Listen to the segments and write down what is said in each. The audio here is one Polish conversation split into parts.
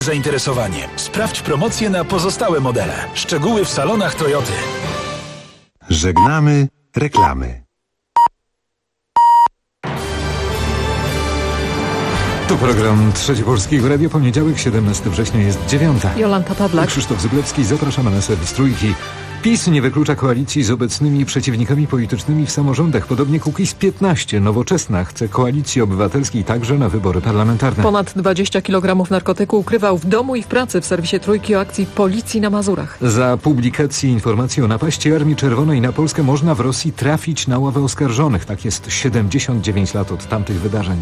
Zainteresowanie. Sprawdź promocje na pozostałe modele. Szczegóły w salonach Toyoty. Żegnamy reklamy. To program Trzeci Polskiego Radio. Poniedziałek, 17 września jest 9. Jolanta Pawlak. Krzysztof Zyblewski. Zapraszamy na serwis Trójki. PiS nie wyklucza koalicji z obecnymi przeciwnikami politycznymi w samorządach. Podobnie Kukiz 15. Nowoczesna chce Koalicji Obywatelskiej także na wybory parlamentarne. Ponad 20 kg narkotyku ukrywał w domu i w pracy. W serwisie Trójki o akcji Policji na Mazurach. Za publikację informacji o napaści Armii Czerwonej na Polskę można w Rosji trafić na ławę oskarżonych. Tak jest 79 lat od tamtych wydarzeń.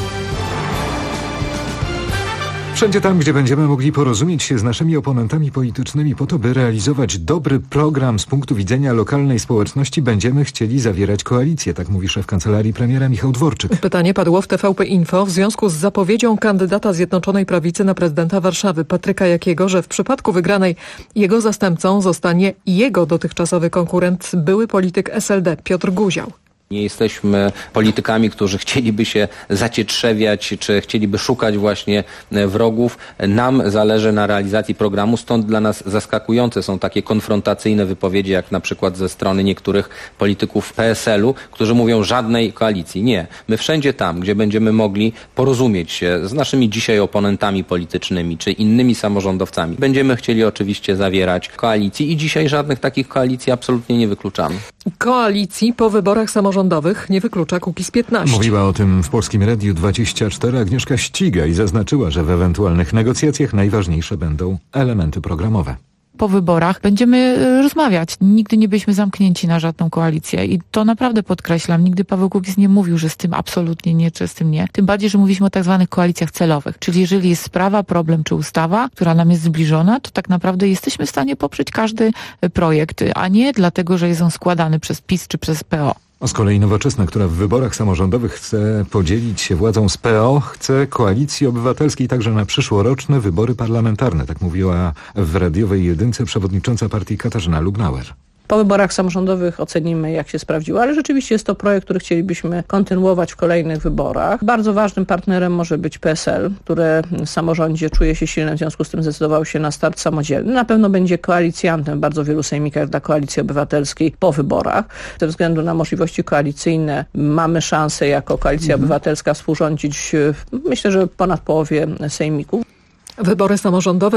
Wszędzie tam, gdzie będziemy mogli porozumieć się z naszymi oponentami politycznymi po to, by realizować dobry program z punktu widzenia lokalnej społeczności, będziemy chcieli zawierać koalicję, tak mówi szef kancelarii premiera Michał Dworczyk. Pytanie padło w TVP Info w związku z zapowiedzią kandydata Zjednoczonej Prawicy na prezydenta Warszawy, Patryka Jakiego, że w przypadku wygranej jego zastępcą zostanie jego dotychczasowy konkurent, były polityk SLD Piotr Guział. Nie jesteśmy politykami, którzy chcieliby się zacietrzewiać, czy chcieliby szukać właśnie wrogów. Nam zależy na realizacji programu, stąd dla nas zaskakujące są takie konfrontacyjne wypowiedzi, jak na przykład ze strony niektórych polityków PSL-u, którzy mówią żadnej koalicji. Nie. My wszędzie tam, gdzie będziemy mogli porozumieć się z naszymi dzisiaj oponentami politycznymi, czy innymi samorządowcami, będziemy chcieli oczywiście zawierać koalicji i dzisiaj żadnych takich koalicji absolutnie nie wykluczamy. Koalicji po wyborach samorządowych nie wyklucza Kukiz 15. Mówiła o tym w Polskim Radiu 24 Agnieszka Ścigaj i zaznaczyła, że w ewentualnych negocjacjach najważniejsze będą elementy programowe. Po wyborach będziemy rozmawiać. Nigdy nie byliśmy zamknięci na żadną koalicję i to naprawdę podkreślam. Nigdy Paweł Kukiz nie mówił, że z tym absolutnie nie, czy z tym nie. Tym bardziej, że mówiliśmy o tak zwanych koalicjach celowych. Czyli jeżeli jest sprawa, problem czy ustawa, która nam jest zbliżona, to tak naprawdę jesteśmy w stanie poprzeć każdy projekt, a nie dlatego, że jest on składany przez PiS czy przez PO. A z kolei Nowoczesna, która w wyborach samorządowych chce podzielić się władzą z PO, chce Koalicji Obywatelskiej także na przyszłoroczne wybory parlamentarne. Tak mówiła w radiowej jedynce przewodnicząca partii Katarzyna Lubnauer. Po wyborach samorządowych ocenimy, jak się sprawdziło, ale rzeczywiście jest to projekt, który chcielibyśmy kontynuować w kolejnych wyborach. Bardzo ważnym partnerem może być PSL, które w samorządzie czuje się silne, w związku z tym zdecydował się na start samodzielny. Na pewno będzie koalicjantem w bardzo wielu sejmikach dla Koalicji Obywatelskiej po wyborach. Ze względu na możliwości koalicyjne mamy szansę jako Koalicja Obywatelska współrządzić, myślę, że ponad połowie sejmików. Wybory samorządowe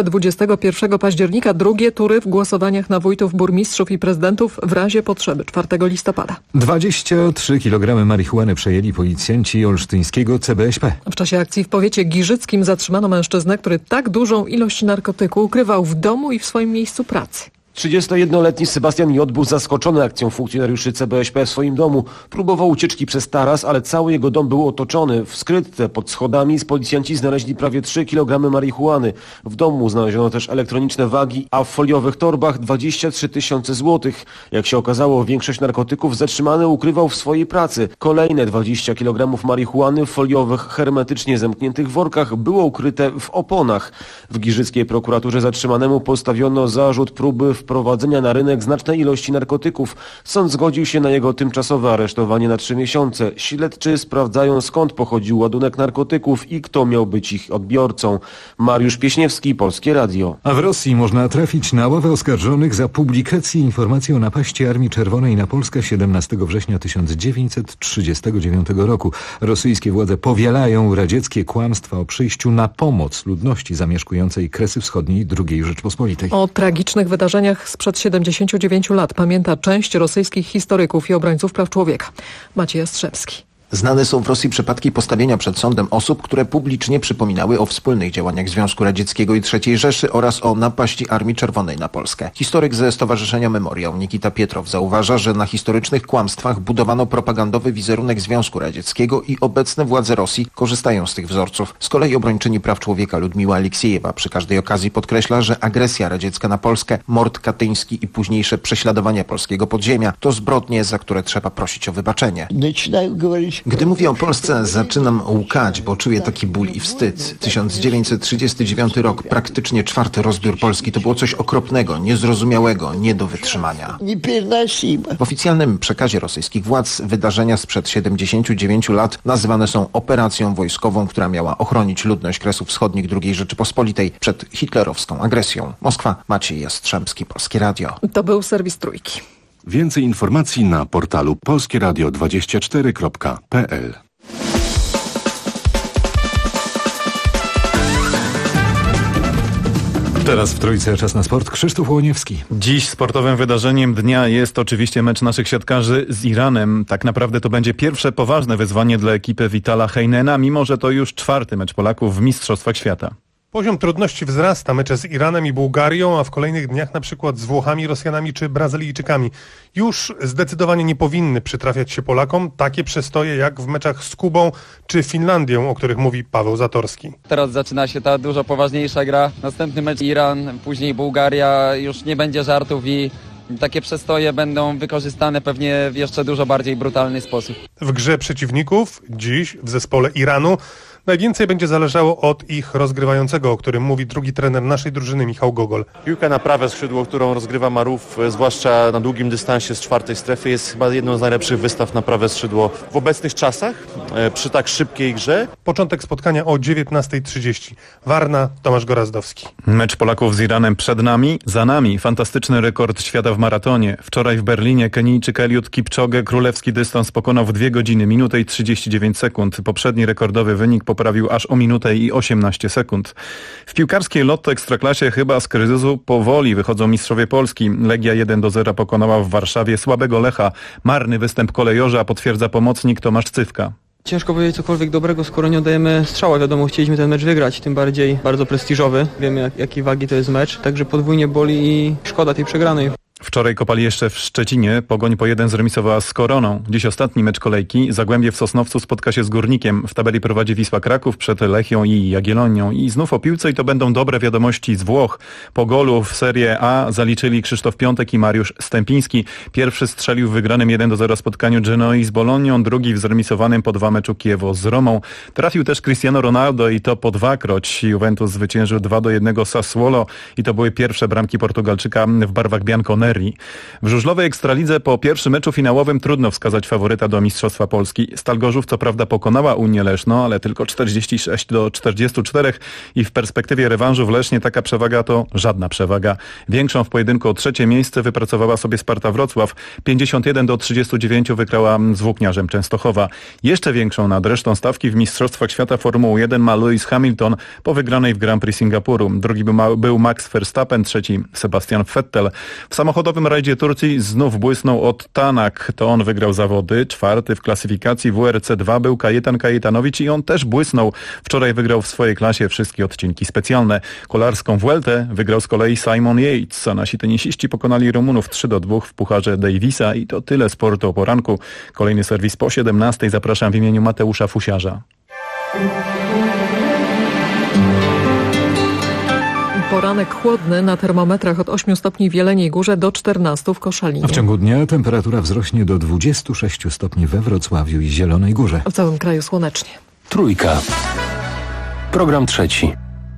21 października, drugie tury w głosowaniach na wójtów, burmistrzów i prezydentów w razie potrzeby 4 listopada. 23 kg marihuany przejęli policjanci olsztyńskiego CBŚP. W czasie akcji w powiecie giżyckim zatrzymano mężczyznę, który tak dużą ilość narkotyku ukrywał w domu i w swoim miejscu pracy. 31-letni Sebastian J. był zaskoczony akcją funkcjonariuszy CBŚP w swoim domu. Próbował ucieczki przez taras, ale cały jego dom był otoczony. W skrytce pod schodami policjanci znaleźli prawie 3 kg marihuany. W domu znaleziono też elektroniczne wagi, a w foliowych torbach 23 000 złotych. Jak się okazało, większość narkotyków zatrzymany ukrywał w swojej pracy. Kolejne 20 kg marihuany w foliowych, hermetycznie zamkniętych workach było ukryte w oponach. W giżyckiej prokuraturze zatrzymanemu postawiono zarzut próby wprowadzenia na rynek znacznej ilości narkotyków. Sąd zgodził się na jego tymczasowe aresztowanie na 3 miesiące. Śledczy sprawdzają, skąd pochodził ładunek narkotyków i kto miał być ich odbiorcą. Mariusz Pieśniewski, Polskie Radio. A w Rosji można trafić na ławę oskarżonych za publikację informacji o napaści Armii Czerwonej na Polskę 17 września 1939 roku. Rosyjskie władze powielają radzieckie kłamstwa o przyjściu na pomoc ludności zamieszkującej Kresy Wschodniej II Rzeczpospolitej. O tragicznych wydarzeniach sprzed 79 lat pamięta część rosyjskich historyków i obrońców praw człowieka. Maciej Jastrzębski. Znane są w Rosji przypadki postawienia przed sądem osób, które publicznie przypominały o wspólnych działaniach Związku Radzieckiego i III Rzeszy oraz o napaści Armii Czerwonej na Polskę. Historyk ze Stowarzyszenia Memoriał Nikita Pietrow zauważa, że na historycznych kłamstwach budowano propagandowy wizerunek Związku Radzieckiego i obecne władze Rosji korzystają z tych wzorców. Z kolei obrończyni praw człowieka Ludmiła Aleksiejewa przy każdej okazji podkreśla, że agresja radziecka na Polskę, mord katyński i późniejsze prześladowania polskiego podziemia to zbrodnie, za które trzeba prosić o wybaczenie. Gdy mówię o Polsce, zaczynam łkać, bo czuję taki ból i wstyd. 1939 rok, praktycznie 4. rozbiór Polski, to było coś okropnego, niezrozumiałego, nie do wytrzymania. W oficjalnym przekazie rosyjskich władz wydarzenia sprzed 79 lat nazywane są operacją wojskową, która miała ochronić ludność Kresów Wschodnich II Rzeczypospolitej przed hitlerowską agresją. Moskwa, Maciej Jastrzębski, Polskie Radio. To był serwis Trójki. Więcej informacji na portalu polskieradio24.pl. Teraz w Trójce czas na sport. Krzysztof Łoniewski. Dziś sportowym wydarzeniem dnia jest oczywiście mecz naszych siatkarzy z Iranem. Tak naprawdę to będzie pierwsze poważne wyzwanie dla ekipy Vitala Heinena, mimo że to już 4. mecz Polaków w Mistrzostwach Świata. Poziom trudności wzrasta. Mecze z Iranem i Bułgarią, a w kolejnych dniach na przykład z Włochami, Rosjanami czy Brazylijczykami już zdecydowanie nie powinny przytrafiać się Polakom takie przestoje jak w meczach z Kubą czy Finlandią, o których mówi Paweł Zatorski. Teraz zaczyna się ta dużo poważniejsza gra. Następny mecz Iran, później Bułgaria, już nie będzie żartów i takie przestoje będą wykorzystane pewnie w jeszcze dużo bardziej brutalny sposób. W grze przeciwników dziś w zespole Iranu najwięcej będzie zależało od ich rozgrywającego, o którym mówi drugi trener naszej drużyny, Michał Gogol. Piłka na prawe skrzydło, którą rozgrywa Maruf, zwłaszcza na długim dystansie z 4. strefy, jest chyba jedną z najlepszych wystaw na prawe skrzydło w obecnych czasach, przy tak szybkiej grze. Początek spotkania o 19:30. Warna, Tomasz Gorazdowski. Mecz Polaków z Iranem przed nami, za nami fantastyczny rekord świata w maratonie. Wczoraj w Berlinie Kenijczyk Eliud Kipczogę królewski dystans pokonał w 2 godziny, minutę i 39 sekund. Poprzedni rekordowy wynik poprawił aż o minutę i 18 sekund. W piłkarskiej Lotto Ekstraklasie chyba z kryzysu powoli wychodzą mistrzowie Polski. Legia 1-0 pokonała w Warszawie słabego Lecha. Marny występ kolejorza potwierdza pomocnik Tomasz Cywka. Ciężko powiedzieć cokolwiek dobrego, skoro nie oddajemy strzała. Wiadomo, chcieliśmy ten mecz wygrać, tym bardziej bardzo prestiżowy. Wiemy jakiej wagi to jest mecz, także podwójnie boli i szkoda tej przegranej. Wczoraj kopali jeszcze w Szczecinie. Pogoń po 1 zremisowała z Koroną. Dziś ostatni mecz kolejki. Zagłębie w Sosnowcu spotka się z Górnikiem. W tabeli prowadzi Wisła Kraków przed Lechią i Jagiellonią. I znów o piłce i to będą dobre wiadomości z Włoch. Po golu w Serie A zaliczyli Krzysztof Piątek i Mariusz Stępiński. Pierwszy strzelił w wygranym 1-0 spotkaniu Genoi z Bolonią, drugi w zremisowanym po 2 meczu Kiewo z Romą. Trafił też Cristiano Ronaldo i to po 2-kroć. Juventus zwyciężył 2-1 Sassuolo i to były pierwsze bramki Portugalczyka w barwach bianconeri. W żużlowej Ekstralidze po pierwszym meczu finałowym trudno wskazać faworyta do Mistrzostwa Polski. Stal Gorzów co prawda pokonała Unię Leszno, ale tylko 46-44 i w perspektywie rewanżu w Lesznie taka przewaga to żadna przewaga. Większą w pojedynku o 3. miejsce wypracowała sobie Sparta Wrocław. 51-39 wygrała z Włókniarzem Częstochowa. Jeszcze większą nad resztą stawki w Mistrzostwach Świata Formuły 1 ma Lewis Hamilton po wygranej w Grand Prix Singapuru. Drugi był Max Verstappen, trzeci Sebastian Vettel. W samochodowym rajdzie Turcji znów błysnął Ott Tanak. To on wygrał zawody. 4. w klasyfikacji WRC2 był Kajetan Kajetanowicz i on też błysnął. Wczoraj wygrał w swojej klasie wszystkie odcinki specjalne. Kolarską Vueltę wygrał z kolei Simon Yates, a nasi tenisiści pokonali Rumunów 3-2 w Pucharze Davisa i to tyle sportu o poranku. Kolejny serwis po 17. Zapraszam w imieniu Mateusza Fusiarza. Poranek chłodny, na termometrach od 8 stopni w Jeleniej Górze do 14 w Koszalinie. A w ciągu dnia temperatura wzrośnie do 26 stopni we Wrocławiu i Zielonej Górze. W całym kraju słonecznie. Trójka. Program trzeci.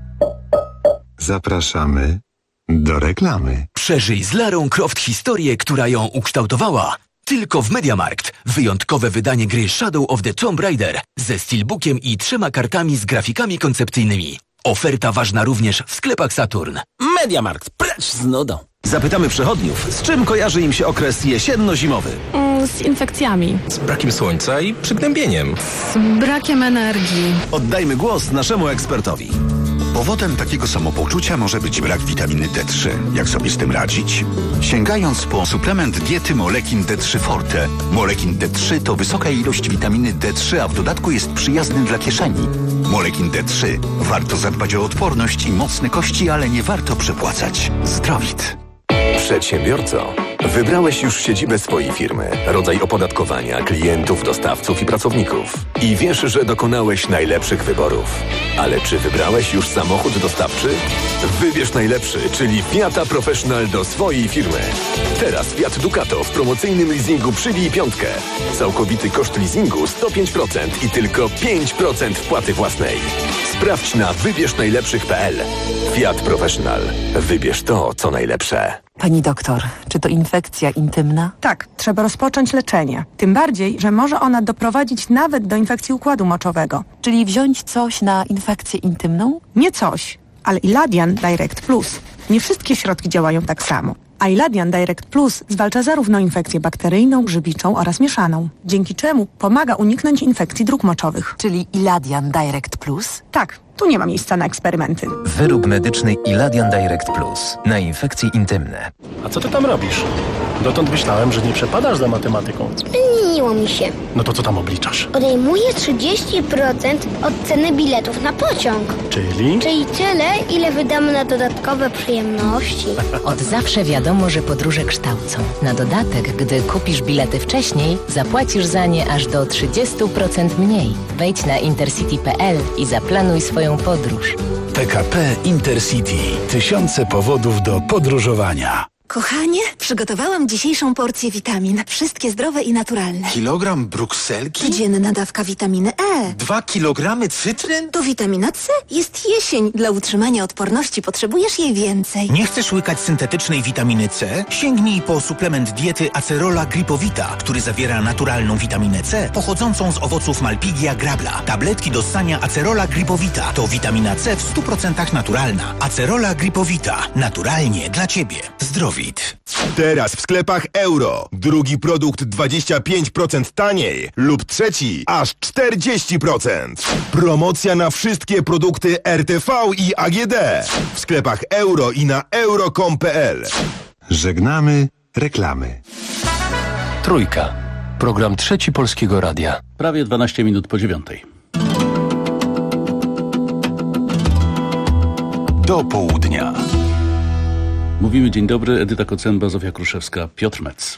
Zapraszamy do reklamy. Przeżyj z Larą Croft historię, która ją ukształtowała. Tylko w MediaMarkt. Wyjątkowe wydanie gry Shadow of the Tomb Raider ze steelbookiem i 3 kartami z grafikami koncepcyjnymi. Oferta ważna również w sklepach Saturn. MediaMarkt, precz z nudą. Zapytamy przechodniów, z czym kojarzy im się okres jesienno-zimowy? Z infekcjami. Z brakiem słońca i przygnębieniem. Z brakiem energii. Oddajmy głos naszemu ekspertowi. Powodem takiego samopoczucia może być brak witaminy D3. Jak sobie z tym radzić? Sięgając po suplement diety Molekin D3 Forte. Molekin D3 to wysoka ilość witaminy D3, a w dodatku jest przyjazny dla kieszeni. Molekin D3. Warto zadbać o odporność i mocne kości, ale nie warto przepłacać. Zdrowit. Przedsiębiorco, wybrałeś już siedzibę swojej firmy, rodzaj opodatkowania, klientów, dostawców i pracowników. I wiesz, że dokonałeś najlepszych wyborów. Ale czy wybrałeś już samochód dostawczy? Wybierz najlepszy, czyli Fiata Professional do swojej firmy. Teraz Fiat Ducato w promocyjnym leasingu przybij 5. Całkowity koszt leasingu 105% i tylko 5% wpłaty własnej. Sprawdź na wybiersznajlepszych.pl. Fiat Professional. Wybierz to, co najlepsze. Pani doktor, czy to infekcja intymna? Tak, trzeba rozpocząć leczenie. Tym bardziej, że może ona doprowadzić nawet do infekcji układu moczowego. Czyli wziąć coś na infekcję intymną? Nie coś, ale Iladian Direct Plus. Nie wszystkie środki działają tak samo. A Iladian Direct Plus zwalcza zarówno infekcję bakteryjną, grzybiczą oraz mieszaną, dzięki czemu pomaga uniknąć infekcji dróg moczowych. Czyli Iladian Direct Plus? Tak, tu nie ma miejsca na eksperymenty. Wyrób medyczny Iladian Direct Plus na infekcje intymne. A co ty tam robisz? Dotąd myślałem, że nie przepadasz za matematyką. Zmieniło mi się. No to co tam obliczasz? Odejmuję 30% od ceny biletów na pociąg. Czyli? Czyli tyle, ile wydamy na dodatkowe przyjemności. Od zawsze wiadomo, że podróże kształcą. Na dodatek, gdy kupisz bilety wcześniej, zapłacisz za nie aż do 30% mniej. Wejdź na intercity.pl i zaplanuj swoją podróż. PKP Intercity. Tysiące powodów do podróżowania. Kochanie, przygotowałam dzisiejszą porcję witamin. Wszystkie zdrowe i naturalne. Kilogram brukselki? Codzienna dawka witaminy E. 2 kilogramy cytryn? To witamina C. Jest jesień. Dla utrzymania odporności potrzebujesz jej więcej. Nie chcesz łykać syntetycznej witaminy C? Sięgnij po suplement diety Acerola Gripowita, który zawiera naturalną witaminę C pochodzącą z owoców Malpighia grabla. Tabletki do ssania Acerola Gripowita to witamina C w 100% naturalna. Acerola Gripowita. Naturalnie dla Ciebie. Zdrowie. Teraz w sklepach Euro. Drugi produkt 25% taniej lub trzeci aż 40%. Promocja na wszystkie produkty RTV i AGD. W sklepach Euro i na euro.com.pl. Żegnamy reklamy. Trójka. Program trzeci Polskiego Radia. Prawie 12 minut po 9. Do południa. Mówimy dzień dobry, Edyta Kocemba, Zofia Kruszewska, Piotr Metz.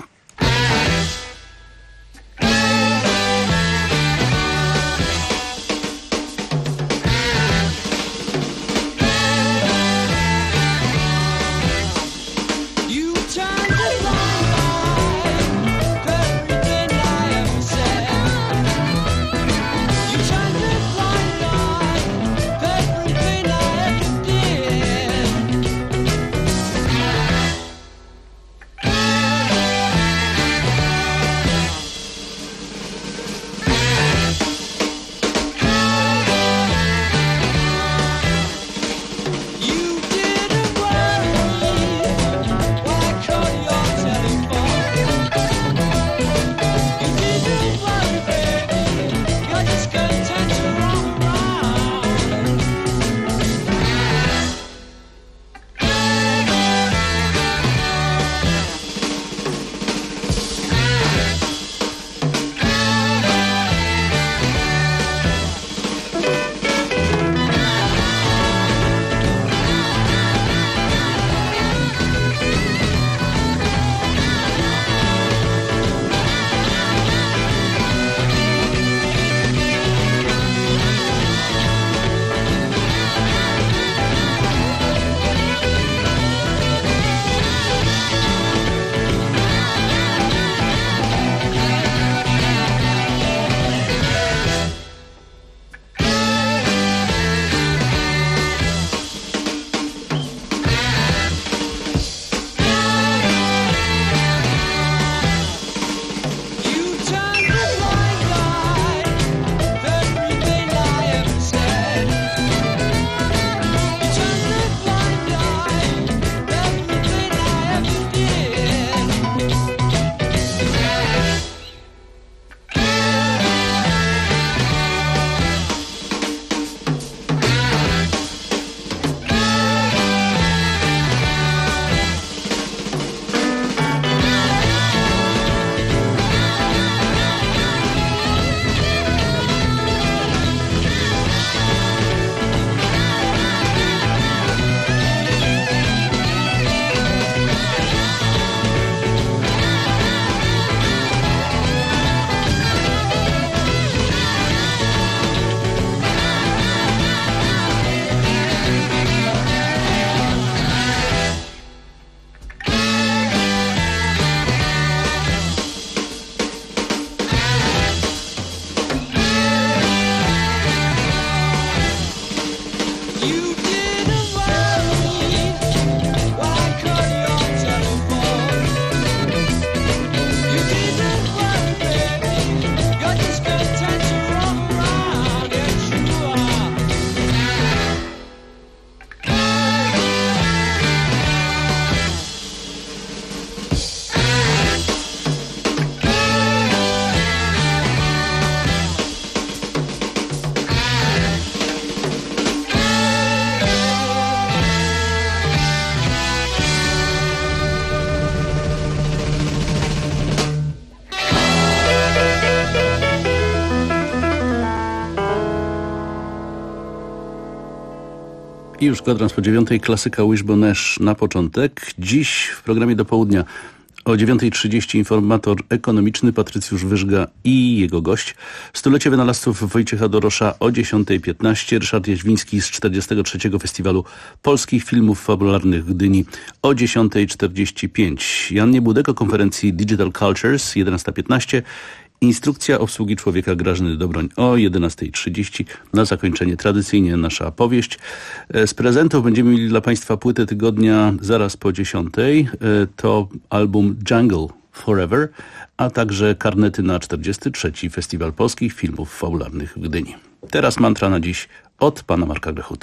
I już kwadrans po 9, klasyka Wishbone Ash na początek. Dziś w programie do południa o 9:30 informator ekonomiczny Patrycjusz Wyżga i jego gość. Stulecie wynalazców Wojciecha Dorosza o 10:15. Ryszard Jaźwiński z 43. Festiwalu Polskich Filmów Fabularnych w Gdyni o 10:45. Jan Niebudek o konferencji Digital Cultures 11:15. Instrukcja obsługi człowieka Grażyny Dobroń o 11:30. Na zakończenie tradycyjnie nasza powieść. Z prezentów będziemy mieli dla Państwa płytę tygodnia zaraz po 10:00. To album Jungle Forever, a także karnety na 43. Festiwal Polskich Filmów Fabularnych w Gdyni. Teraz mantra na dziś od pana Marka Grechuty.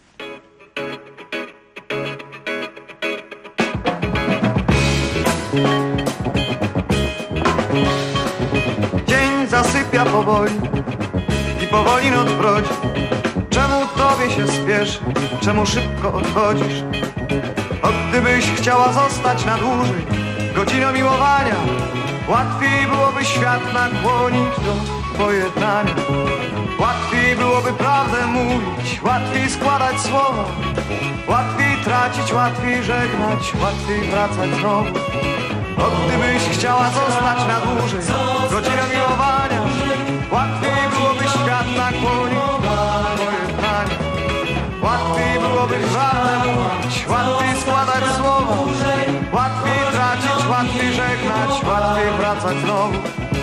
Zasypia powoli i powoli noc brodzi. Czemu tobie się spieszy? Czemu szybko odchodzisz? O, gdybyś chciała zostać na dłużej, godziną miłowania, łatwiej byłoby świat nakłonić do pojednania. Łatwiej byłoby prawdę mówić, łatwiej składać słowa, łatwiej tracić, łatwiej żegnać, łatwiej wracać znowu. O, gdybyś chciała zostać na dłużej, godziną miłowania, łatwiej byłoby świat nakłonić do pojednania. Łatwiej byłoby prawdę mówić, łatwiej składać słowa, łatwiej tracić, łatwiej żegnać, łatwiej wracać znowu.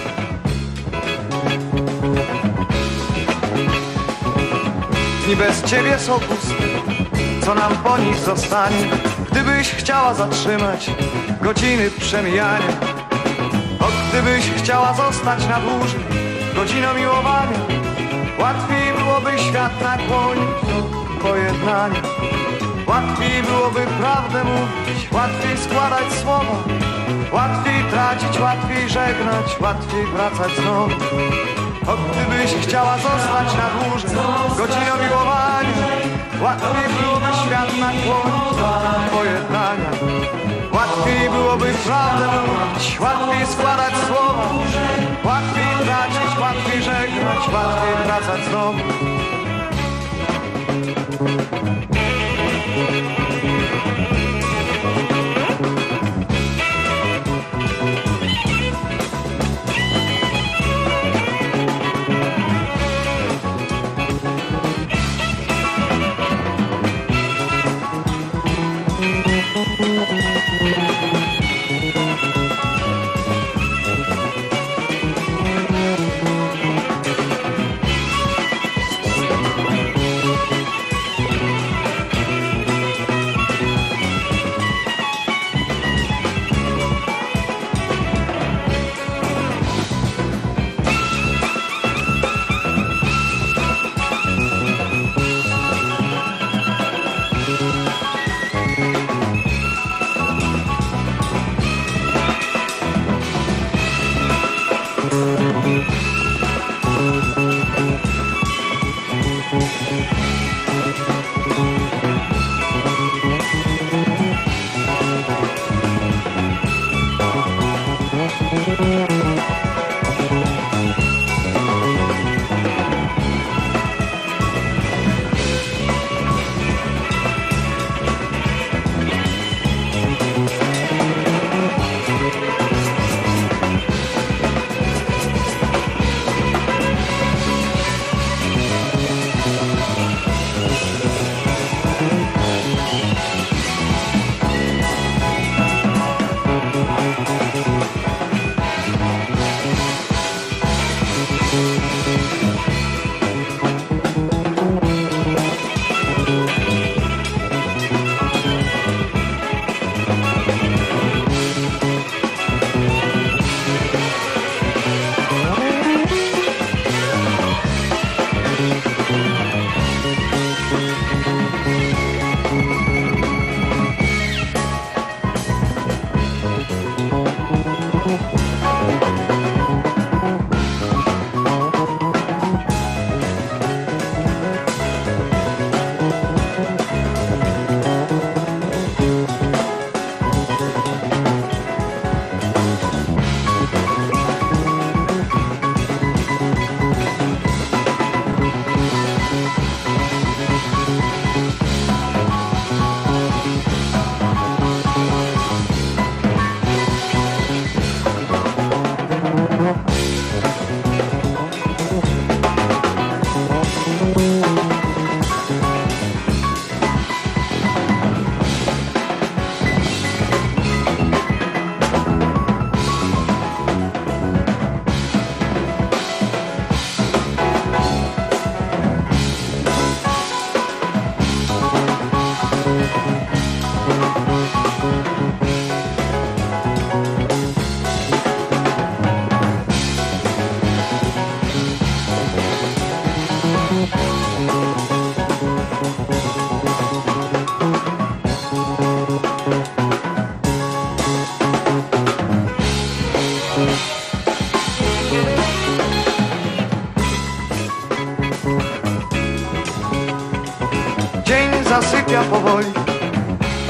Dni bez ciebie są puste, co nam po nich zostanie? Gdybyś chciała zatrzymać godziny przemijania, o, gdybyś chciała zostać na dłużej, godziną miłowania, łatwiej byłoby świat nakłonić do pojednania. Łatwiej byłoby prawdę mówić, łatwiej składać słowa, łatwiej tracić, łatwiej żegnać, łatwiej wracać znowu. O, gdybyś chciała zostać na dłużej, godziną miłowania, łatwiej byłoby świat nakłonić do pojednania. Łatwiej byłoby prawdę mówić, łatwiej składać słowa, łatwiej tracić, łatwiej żegnać, łatwiej wracać znowu.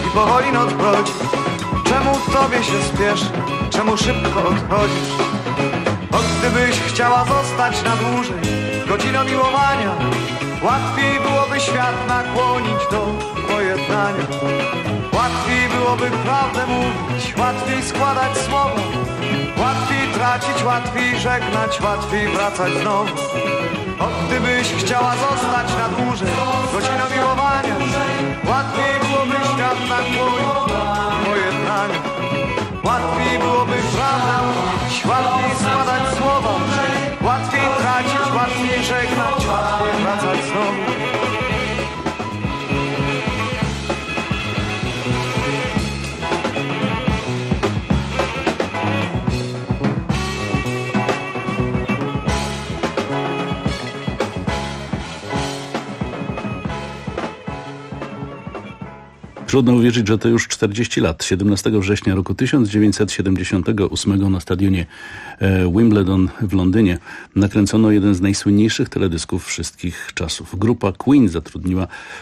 i powoli nadchodzi. Czemu tobie się spieszy, czemu szybko odchodzisz? O gdybyś chciała zostać na dłużej, godziną miłowania, łatwiej byłoby świat nakłonić do pojednania. Łatwiej byłoby prawdę mówić, łatwiej składać słowa, łatwiej tracić, łatwiej żegnać, łatwiej wracać znowu. O gdybyś chciała zostać na dłużej, godziną miłowania, łatwiej byłoby świat nakłonić do pojednania. Łatwiej byłoby prawdę mówić, łatwiej składać słowa, łatwiej tracić, łatwiej żegnać, łatwiej wracać znowu. Trudno uwierzyć, że to już 40 lat. 17 września roku 1978 na stadionie Wimbledon w Londynie nakręcono jeden z najsłynniejszych teledysków wszystkich czasów. Grupa Queen zatrudniła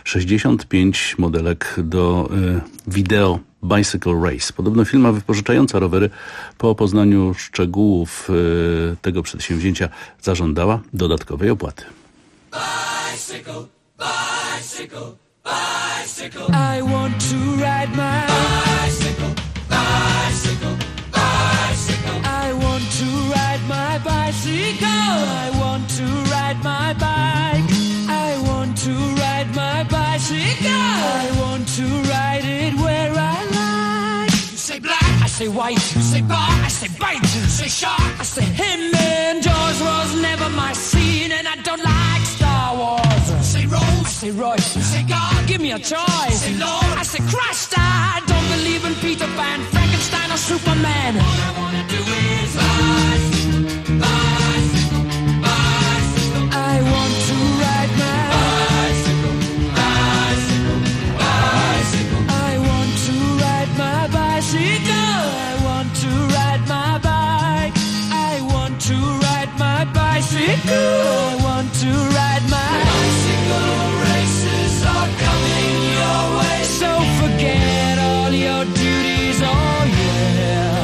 65 modelek do wideo Bicycle Race. Podobno firma wypożyczająca rowery po poznaniu szczegółów tego przedsięwzięcia zażądała dodatkowej opłaty. Bicycle, bicycle. Bicycle. I want to ride my bicycle, bicycle, bicycle. I want to ride my bicycle. I want to ride my bike. I want to ride my bicycle. I want to ride it where I like. You say black, I say white. You say bar, I say bite. You say shark, I say him. And Jaws was never my scene, and I don't like Star Wars. Say Rose, I say Royce, you say God, give me a choice. Say Lord, I say Christ, I don't believe in Peter Pan, Frankenstein or Superman. All I wanna do is bicycle, bicycle, bicycle. I want to ride my bicycle, bicycle, bicycle. I want to ride my bicycle. I want to ride my bike. I want to ride my bicycle. I want to ride my bicycle. Races are coming your way, so forget all your duties, oh yeah.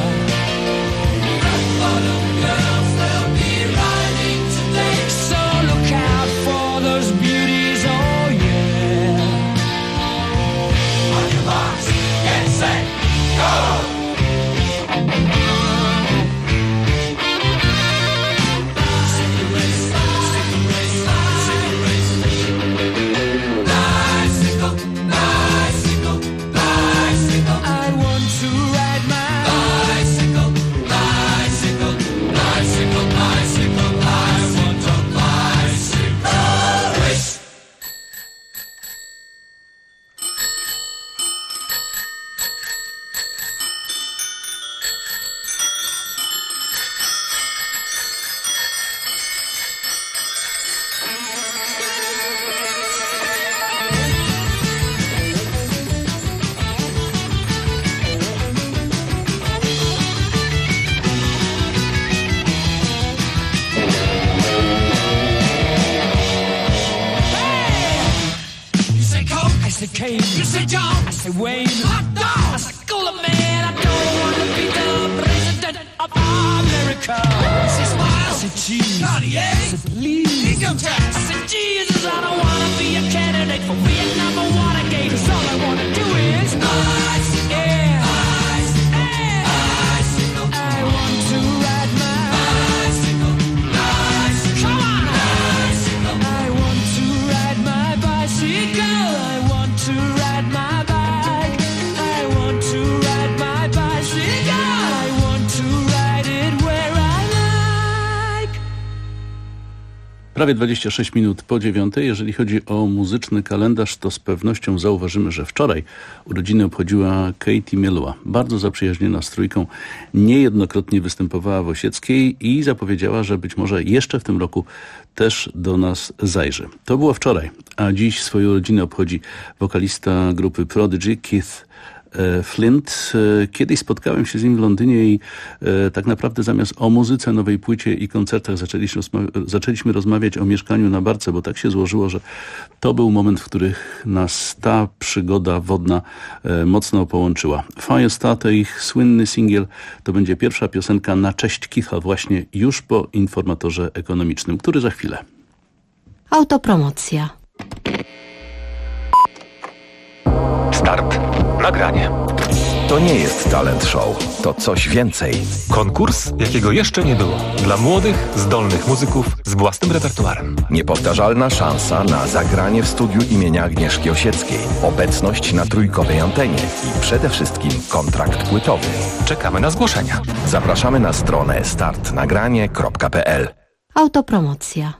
Rock bottom girls, they'll be riding today, so look out for those beauties, oh yeah. On your marks, get set, go! You say John, I say Wayne, hot dog, I say Cooler Man. I don't want to be the president of America. I say Smile, I say Cheese, Cartier, I say Please, Income Tax, I say Jesus. I don't want to be a candidate for Vietnam or Watergate, 'cause all I want to do is bicycle, yeah, bicycle, bicycle. I want to ride my bicycle, bicycle. Come on, bicycle. I want to ride my bicycle. I want to ride my bike. I want to ride my bicycle. I want to ride it where I like. Prawie 26 minut po 9. Jeżeli chodzi o muzyczny kalendarz, to z pewnością zauważymy, że wczoraj urodziny obchodziła Katie Melua. Bardzo zaprzyjaźniona z Trójką, niejednokrotnie występowała w Osieckiej i zapowiedziała, że być może jeszcze w tym roku też do nas zajrzy. To było wczoraj, a dziś swoje urodziny obchodzi wokalista grupy Prodigy Keith Flint. Kiedyś spotkałem się z nim w Londynie i tak naprawdę zamiast o muzyce, nowej płycie i koncertach zaczęliśmy rozmawiać o mieszkaniu na barce, bo tak się złożyło, że to był moment, w którym nas ta przygoda wodna mocno połączyła. Firestarter, ich słynny singiel, to będzie pierwsza piosenka na cześć Keitha, właśnie już po informatorze ekonomicznym, który za chwilę. Autopromocja. Start. Nagranie. To nie jest talent show. To coś więcej. Konkurs, jakiego jeszcze nie było. Dla młodych, zdolnych muzyków z własnym repertuarem. Niepowtarzalna szansa na zagranie w studiu imienia Agnieszki Osieckiej. Obecność na trójkowej antenie. I przede wszystkim kontrakt płytowy. Czekamy na zgłoszenia. Zapraszamy na stronę startnagranie.pl. Autopromocja.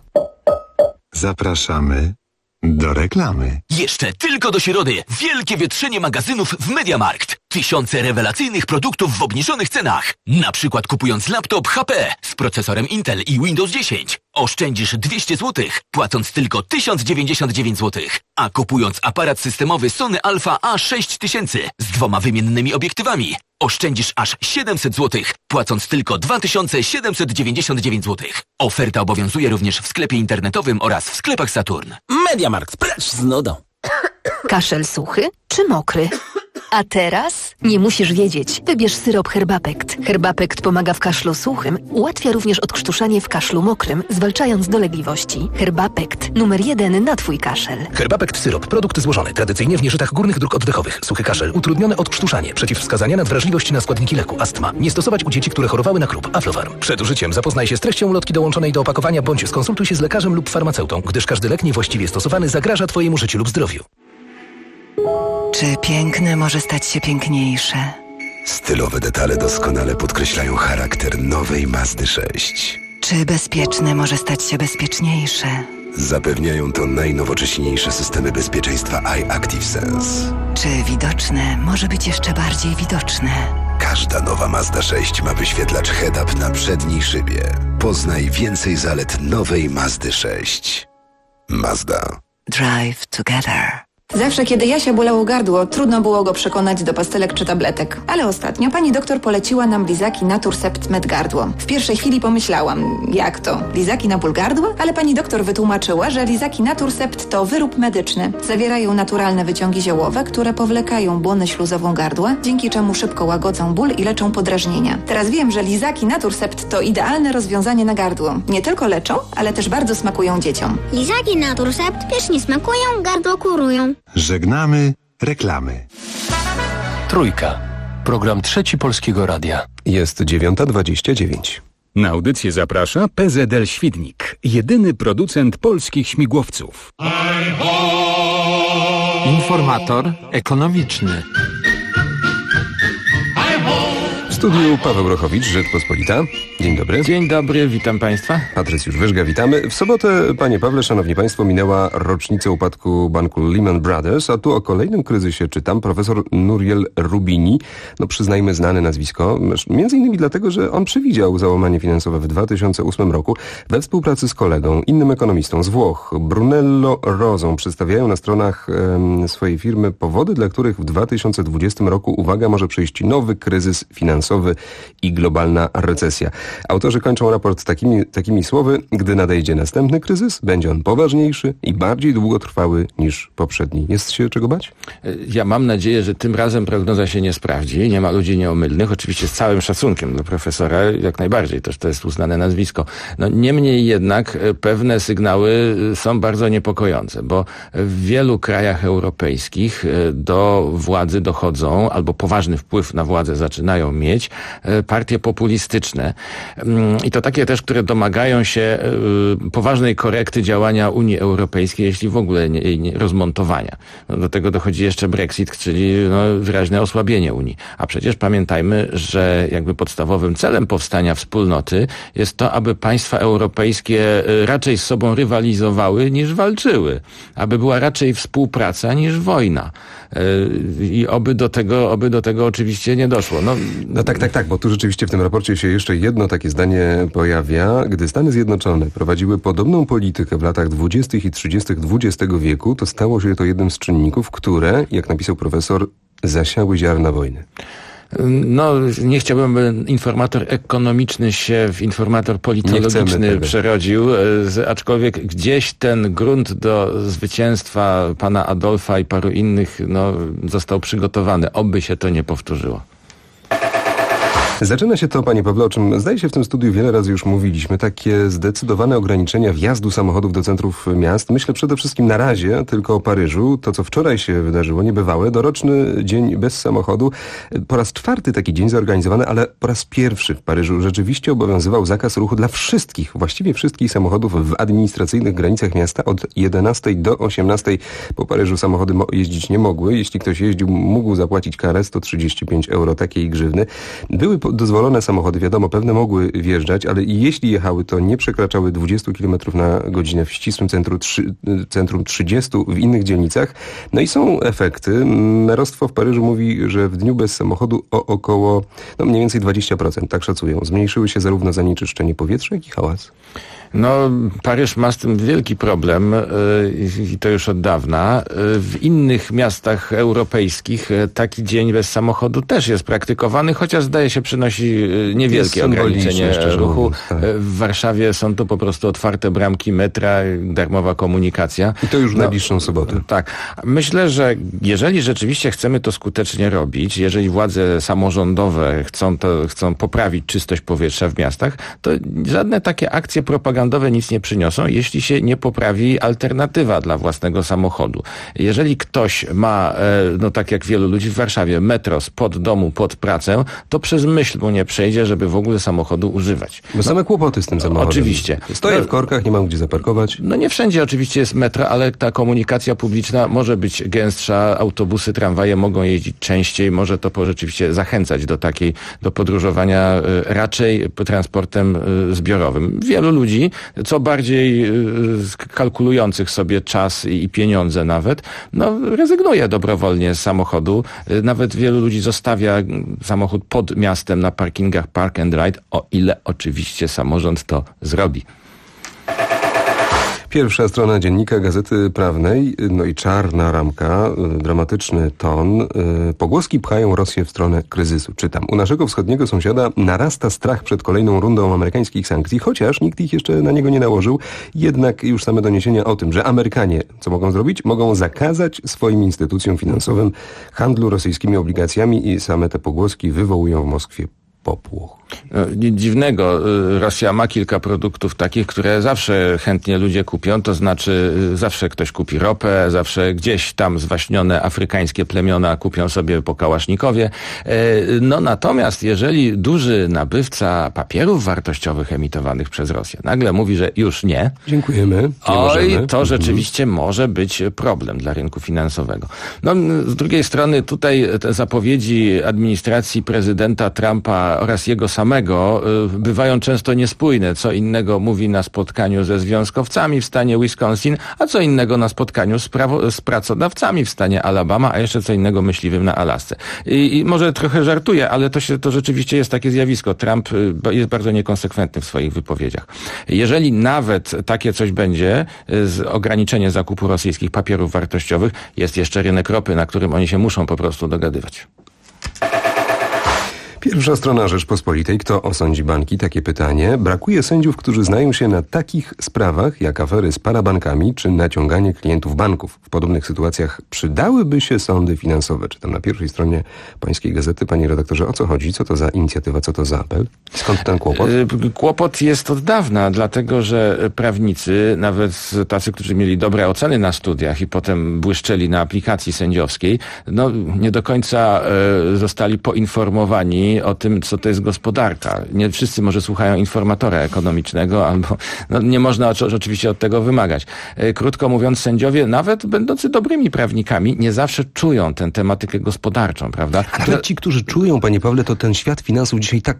Zapraszamy do reklamy. Jeszcze tylko do środy. Wielkie wietrzenie magazynów w Mediamarkt. Tysiące rewelacyjnych produktów w obniżonych cenach. Na przykład kupując laptop HP z procesorem Intel i Windows 10 oszczędzisz 200 zł, płacąc tylko 1099 zł. A kupując aparat systemowy Sony Alpha A6000 z 2 wymiennymi obiektywami oszczędzisz aż 700 zł, płacąc tylko 2799 zł. Oferta obowiązuje również w sklepie internetowym oraz w sklepach Saturn. Mediamarkt, precz z nudą. Kaszel suchy czy mokry? A teraz nie musisz wiedzieć. Wybierz syrop Herbapekt. Herbapekt pomaga w kaszlu suchym, ułatwia również odkrztuszanie w kaszlu mokrym, zwalczając dolegliwości. Herbapekt, numer 1 na Twój kaszel. Herbapekt syrop, produkt złożony tradycyjnie w nieżytach górnych dróg oddechowych. Suchy kaszel, utrudnione odkrztuszanie, przeciwwskazania na wrażliwość na składniki leku, astma. Nie stosować u dzieci, które chorowały na KRUP. Aflofarm. Przed użyciem zapoznaj się z treścią ulotki dołączonej do opakowania bądź skonsultuj się z lekarzem lub farmaceutą, gdyż każdy lek niewłaściwie stosowany zagraża Twojemu życiu lub zdrowiu. Czy piękne może stać się piękniejsze? Stylowe detale doskonale podkreślają charakter nowej Mazdy 6. Czy bezpieczne może stać się bezpieczniejsze? Zapewniają to najnowocześniejsze systemy bezpieczeństwa iActive Sense. Czy widoczne może być jeszcze bardziej widoczne? Każda nowa Mazda 6 ma wyświetlacz head-up na przedniej szybie. Poznaj więcej zalet nowej Mazdy 6. Mazda. Drive together. Zawsze, kiedy Jasia bolało gardło, trudno było go przekonać do pastelek czy tabletek. Ale ostatnio pani doktor poleciła nam lizaki Naturcept Med Gardło. W pierwszej chwili pomyślałam, jak to? Lizaki na ból gardła? Ale pani doktor wytłumaczyła, że lizaki Naturcept to wyrób medyczny. Zawierają naturalne wyciągi ziołowe, które powlekają błonę śluzową gardła, dzięki czemu szybko łagodzą ból i leczą podrażnienia. Teraz wiem, że lizaki Naturcept to idealne rozwiązanie na gardło. Nie tylko leczą, ale też bardzo smakują dzieciom. Lizaki Naturcept pysznie smakują, gardło kurują. Żegnamy reklamy. Trójka. Program Trzeci Polskiego Radia. Jest 9:29. Na audycję zaprasza PZL Świdnik, jedyny producent polskich śmigłowców. Informator ekonomiczny. W studiu Paweł Rochowicz, Rzeczpospolita. Dzień dobry. Dzień dobry, witam Państwa. Patrycjusz Wyżga, witamy. W sobotę, panie Pawle, szanowni państwo, minęła rocznica upadku banku Lehman Brothers, a tu o kolejnym kryzysie czytam. Profesor Nouriel Roubini, przyznajmy znane nazwisko, między innymi dlatego, że on przewidział załamanie finansowe w 2008 roku we współpracy z kolegą, innym ekonomistą z Włoch, Brunello Rozą. Przedstawiają na stronach swojej firmy powody, dla których w 2020 roku, uwaga, może przyjść nowy kryzys finansowy i globalna recesja. Autorzy kończą raport takimi słowy: gdy nadejdzie następny kryzys, będzie on poważniejszy i bardziej długotrwały niż poprzedni. Jest się czego bać? Ja mam nadzieję, że tym razem prognoza się nie sprawdzi. Nie ma ludzi nieomylnych. Oczywiście z całym szacunkiem do profesora, jak najbardziej. Też to jest uznane nazwisko. Niemniej jednak pewne sygnały są bardzo niepokojące, bo w wielu krajach europejskich do władzy dochodzą, albo poważny wpływ na władzę zaczynają mieć partie populistyczne. I to takie też, które domagają się poważnej korekty działania Unii Europejskiej, jeśli w ogóle nie rozmontowania. Do tego dochodzi jeszcze Brexit, czyli wyraźne osłabienie Unii. A przecież pamiętajmy, że jakby podstawowym celem powstania wspólnoty jest to, aby państwa europejskie raczej z sobą rywalizowały niż walczyły. Aby była raczej współpraca niż wojna. I oby do tego oczywiście nie doszło. Tak, bo tu rzeczywiście w tym raporcie się jeszcze jedno takie zdanie pojawia. Gdy Stany Zjednoczone prowadziły podobną politykę w latach 20. i 30. XX wieku, to stało się to jednym z czynników, które, jak napisał profesor, zasiały ziarna wojny? No, nie chciałbym, by informator ekonomiczny się w informator politologiczny przerodził, aczkolwiek gdzieś ten grunt do zwycięstwa pana Adolfa i paru innych został przygotowany. Oby się to nie powtórzyło. Zaczyna się to, panie Pawle, o czym zdaje się w tym studiu wiele razy już mówiliśmy, takie zdecydowane ograniczenia wjazdu samochodów do centrów miast. Myślę przede wszystkim na razie tylko o Paryżu. To, co wczoraj się wydarzyło, niebywałe, doroczny dzień bez samochodu. Po raz 4 taki dzień zorganizowany, ale po raz pierwszy w Paryżu rzeczywiście obowiązywał zakaz ruchu dla wszystkich, właściwie wszystkich samochodów w administracyjnych granicach miasta od 11 do 18. Po Paryżu samochody jeździć nie mogły. Jeśli ktoś jeździł, mógł zapłacić karę 135 euro takiej grzywny. Były dozwolone samochody, wiadomo, pewne mogły wjeżdżać, ale jeśli jechały, to nie przekraczały 20 km na godzinę w ścisłym centrum 30 w innych dzielnicach. No i są efekty. Merostwo w Paryżu mówi, że w dniu bez samochodu o około mniej więcej 20%, tak szacują. Zmniejszyły się zarówno zanieczyszczenie powietrza, jak i hałas. No, Paryż ma z tym wielki problem i to już od dawna. W innych miastach europejskich taki dzień bez samochodu też jest praktykowany, chociaż zdaje się przynosi niewielkie ograniczenie ruchu. Tak. W Warszawie są to po prostu otwarte bramki metra, darmowa komunikacja. I to już w najbliższą sobotę. Tak. Myślę, że jeżeli rzeczywiście chcemy to skutecznie robić, jeżeli władze samorządowe chcą poprawić czystość powietrza w miastach, to żadne takie akcje propagandowe nic nie przyniosą, jeśli się nie poprawi alternatywa dla własnego samochodu. Jeżeli ktoś ma, tak jak wielu ludzi w Warszawie, metro spod domu, pod pracę, to przez myśl mu nie przejdzie, żeby w ogóle samochodu używać. Bo same kłopoty z tym samochodem. Oczywiście. Stoję w korkach, nie mam gdzie zaparkować. No nie wszędzie oczywiście jest metro, ale ta komunikacja publiczna może być gęstsza, autobusy, tramwaje mogą jeździć częściej, może to rzeczywiście zachęcać do podróżowania raczej transportem zbiorowym. Wielu ludzi, co bardziej kalkulujących sobie czas i pieniądze nawet, rezygnuje dobrowolnie z samochodu. Nawet wielu ludzi zostawia samochód pod miastem na parkingach Park and Ride, o ile oczywiście samorząd to zrobi. Pierwsza strona dziennika Gazety Prawnej, i czarna ramka, dramatyczny ton. Pogłoski pchają Rosję w stronę kryzysu. Czytam. U naszego wschodniego sąsiada narasta strach przed kolejną rundą amerykańskich sankcji, chociaż nikt ich jeszcze na niego nie nałożył. Jednak już same doniesienia o tym, że Amerykanie co mogą zrobić? Mogą zakazać swoim instytucjom finansowym handlu rosyjskimi obligacjami i same te pogłoski wywołują w Moskwie popłoch. Dziwnego. Rosja ma kilka produktów takich, które zawsze chętnie ludzie kupią, to znaczy zawsze ktoś kupi ropę, zawsze gdzieś tam zwaśnione afrykańskie plemiona kupią sobie po kałasznikowie. Natomiast jeżeli duży nabywca papierów wartościowych emitowanych przez Rosję nagle mówi, że już nie, dziękujemy, to rzeczywiście może być problem dla rynku finansowego. Z drugiej strony tutaj te zapowiedzi administracji prezydenta Trumpa oraz jego samego bywają często niespójne. Co innego mówi na spotkaniu ze związkowcami w stanie Wisconsin, a co innego na spotkaniu z pracodawcami w stanie Alabama, a jeszcze co innego myśliwym na Alasce. I może trochę żartuję, ale to rzeczywiście jest takie zjawisko. Trump jest bardzo niekonsekwentny w swoich wypowiedziach. Jeżeli nawet takie coś będzie, ograniczenie zakupu rosyjskich papierów wartościowych, jest jeszcze rynek ropy, na którym oni się muszą po prostu dogadywać. Pierwsza strona Rzeczpospolitej. Kto osądzi banki? Takie pytanie. Brakuje sędziów, którzy znają się na takich sprawach, jak afery z parabankami czy naciąganie klientów banków. W podobnych sytuacjach przydałyby się sądy finansowe. Czytam na pierwszej stronie pańskiej gazety. Panie redaktorze, o co chodzi? Co to za inicjatywa? Co to za apel? Skąd ten kłopot? Kłopot jest od dawna, dlatego że prawnicy, nawet tacy, którzy mieli dobre oceny na studiach i potem błyszczeli na aplikacji sędziowskiej, nie do końca zostali poinformowani o tym, co to jest gospodarka. Nie wszyscy może słuchają informatora ekonomicznego, albo nie można oczywiście od tego wymagać. Krótko mówiąc, sędziowie, nawet będący dobrymi prawnikami, nie zawsze czują tę tematykę gospodarczą, prawda? Ale ci, którzy czują, panie Pawle, to ten świat finansów dzisiaj tak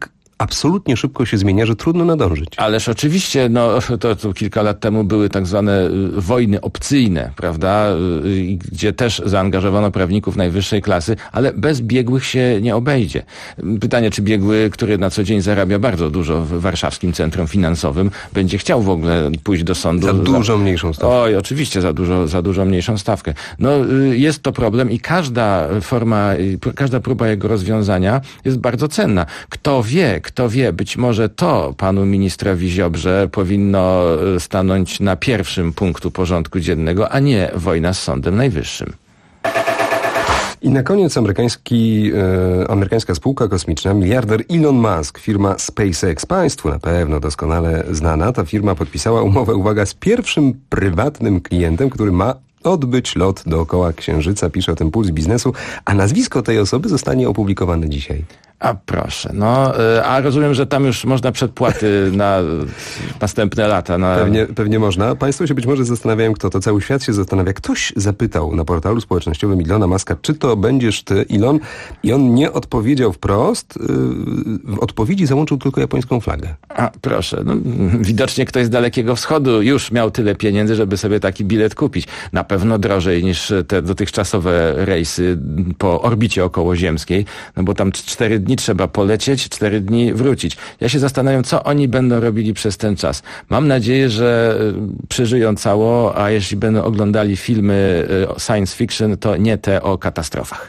absolutnie szybko się zmienia, że trudno nadążyć. Ależ oczywiście, to kilka lat temu były tak zwane wojny opcyjne, prawda, gdzie też zaangażowano prawników najwyższej klasy, ale bez biegłych się nie obejdzie. Pytanie, czy biegły, który na co dzień zarabia bardzo dużo w warszawskim centrum finansowym, będzie chciał w ogóle pójść do sądu. Za dużo mniejszą stawkę. Oj, oczywiście za dużo mniejszą stawkę. Jest to problem i każda próba jego rozwiązania jest bardzo cenna. Kto wie, być może to panu ministrowi Ziobrze powinno stanąć na pierwszym punktu porządku dziennego, a nie wojna z Sądem Najwyższym. I na koniec amerykańska spółka kosmiczna, miliarder Elon Musk, firma SpaceX, państwu na pewno doskonale znana. Ta firma podpisała umowę, uwaga, z pierwszym prywatnym klientem, który ma odbyć lot dookoła Księżyca, pisze o tym Puls Biznesu, a nazwisko tej osoby zostanie opublikowane dzisiaj. A proszę, a rozumiem, że tam już można przedpłaty na następne lata. Pewnie można. Państwo się być może zastanawiają, kto to. Cały świat się zastanawia. Ktoś zapytał na portalu społecznościowym Elona Muska, czy to będziesz ty, Elon? I on nie odpowiedział wprost. W odpowiedzi załączył tylko japońską flagę. A proszę, widocznie ktoś z Dalekiego Wschodu już miał tyle pieniędzy, żeby sobie taki bilet kupić. Na pewno drożej niż te dotychczasowe rejsy po orbicie okołoziemskiej, bo tam 4 dni trzeba polecieć, 4 dni wrócić. Ja się zastanawiam, co oni będą robili przez ten czas. Mam nadzieję, że przeżyją cało, a jeśli będą oglądali filmy science fiction, to nie te o katastrofach.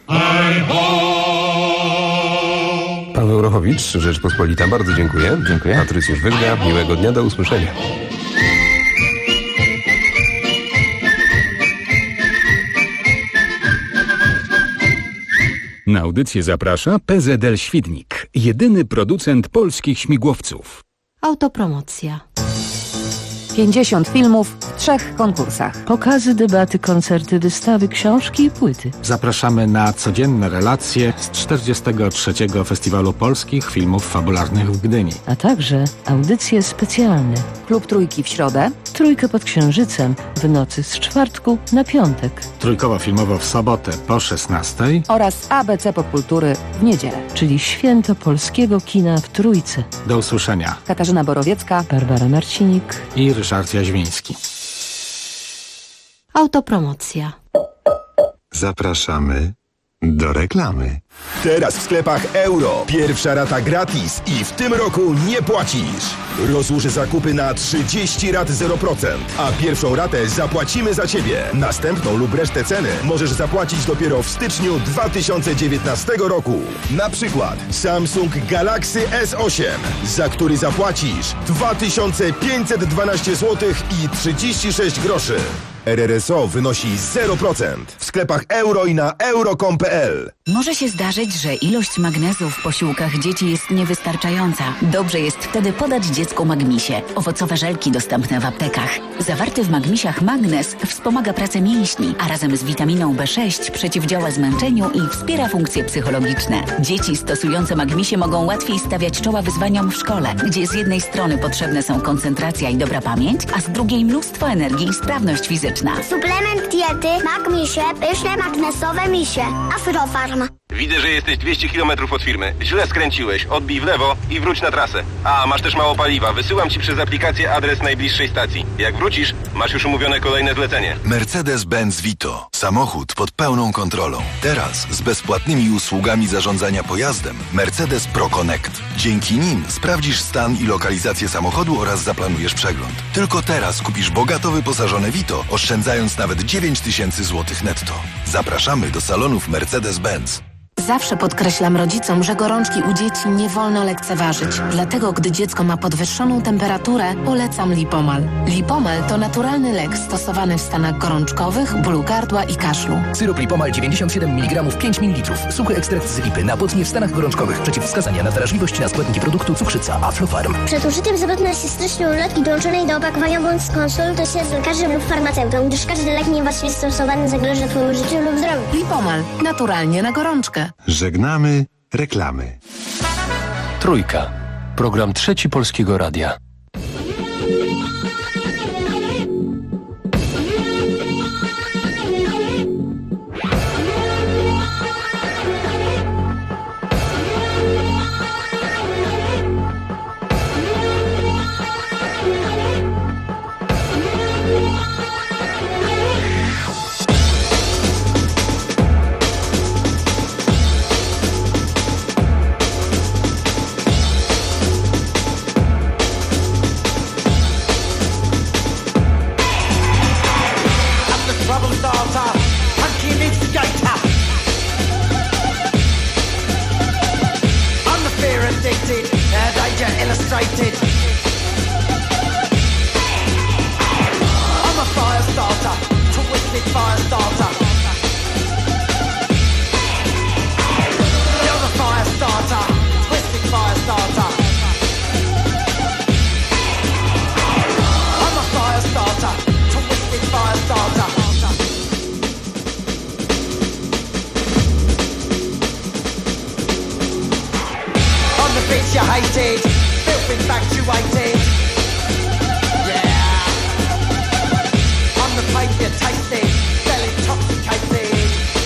Paweł Rochowicz, Rzeczpospolita, bardzo dziękuję. Dziękuję. Patrycjusz Wyrga, miłego dnia, do usłyszenia. Na audycję zaprasza PZL Świdnik, jedyny producent polskich śmigłowców. Autopromocja. 50 filmów w 3 konkursach. Pokazy, debaty, koncerty, wystawy, książki i płyty. Zapraszamy na codzienne relacje z 43. Festiwalu Polskich Filmów Fabularnych w Gdyni. A także audycje specjalne. Klub Trójki w środę. Trójkę pod Księżycem w nocy z czwartku na piątek. Trójkowo-filmowo w sobotę po 16. Oraz ABC Popkultury w niedzielę. Czyli święto polskiego kina w Trójce. Do usłyszenia. Katarzyna Borowiecka, Barbara Marcinik i Ryszard Jaźwiński. Autopromocja. Zapraszamy do reklamy. Teraz w sklepach Euro. Pierwsza rata gratis i w tym roku nie płacisz. Rozłóż zakupy na 30 rat 0%, a pierwszą ratę zapłacimy za Ciebie. Następną lub resztę ceny możesz zapłacić dopiero w styczniu 2019 roku. Na przykład Samsung Galaxy S8, za który zapłacisz 2512 zł i 36 groszy. RRSO wynosi 0% w sklepach Euro i na euro.com.pl. Może się zdarzyć, że ilość magnezu w posiłkach dzieci jest niewystarczająca. Dobrze jest wtedy podać dziecku Magmisie. Owocowe żelki dostępne w aptekach. Zawarty w Magmisiach magnez wspomaga pracę mięśni, a razem z witaminą B6 przeciwdziała zmęczeniu i wspiera funkcje psychologiczne. Dzieci stosujące Magmisie mogą łatwiej stawiać czoła wyzwaniom w szkole, gdzie z jednej strony potrzebne są koncentracja i dobra pamięć, a z drugiej mnóstwo energii i sprawność fizyczna. Suplement diety Magmisie, pyszne magnesowe misie. Afrofarm. Widzę, że jesteś 200 km od firmy. Źle skręciłeś. Odbij w lewo i wróć na trasę. A, masz też mało paliwa. Wysyłam ci przez aplikację adres najbliższej stacji. Jak wrócisz, masz już umówione kolejne zlecenie. Mercedes-Benz Vito. Samochód pod pełną kontrolą. Teraz z bezpłatnymi usługami zarządzania pojazdem Mercedes Pro Connect. Dzięki nim sprawdzisz stan i lokalizację samochodu oraz zaplanujesz przegląd. Tylko teraz kupisz bogato wyposażone Vito, oszczędzając nawet 9000 zł netto. Zapraszamy do salonów Mercedes-Benz. Zawsze podkreślam rodzicom, że gorączki u dzieci nie wolno lekceważyć. Dlatego, gdy dziecko ma podwyższoną temperaturę, polecam Lipomal. Lipomal to naturalny lek stosowany w stanach gorączkowych, bólu gardła i kaszlu. Syrop Lipomal 97 mg 5 ml. Suchy ekstrakt z lipy na potnie w stanach gorączkowych. Przeciwwskazania na wrażliwość na składniki produktu cukrzyca Aflofarm. Przed użyciem zwrotna się stycznej ulotki dołączonej do opakowania bądź skonsultuj się z lekarzem lub farmaceutą, gdyż każdy lek niewłaściwie stosowany zagroży Twojemu życiu lub zdrowiu. Lipomal. Naturalnie na gorączkę. Żegnamy reklamy. Trójka. Program Trzeci Polskiego Radia. frustrated. I'm a fire starter, twisted fire starter. You're the fire starter, twisted fire starter. I'm a fire starter, twisted fire starter. On the bitch you hated, filth infatuated. Yeah. On the pain you tasted, fell intoxicated.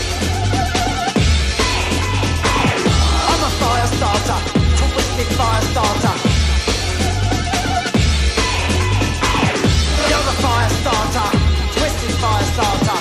I'm a fire starter, twisted fire starter. You're the fire starter, twisted fire starter.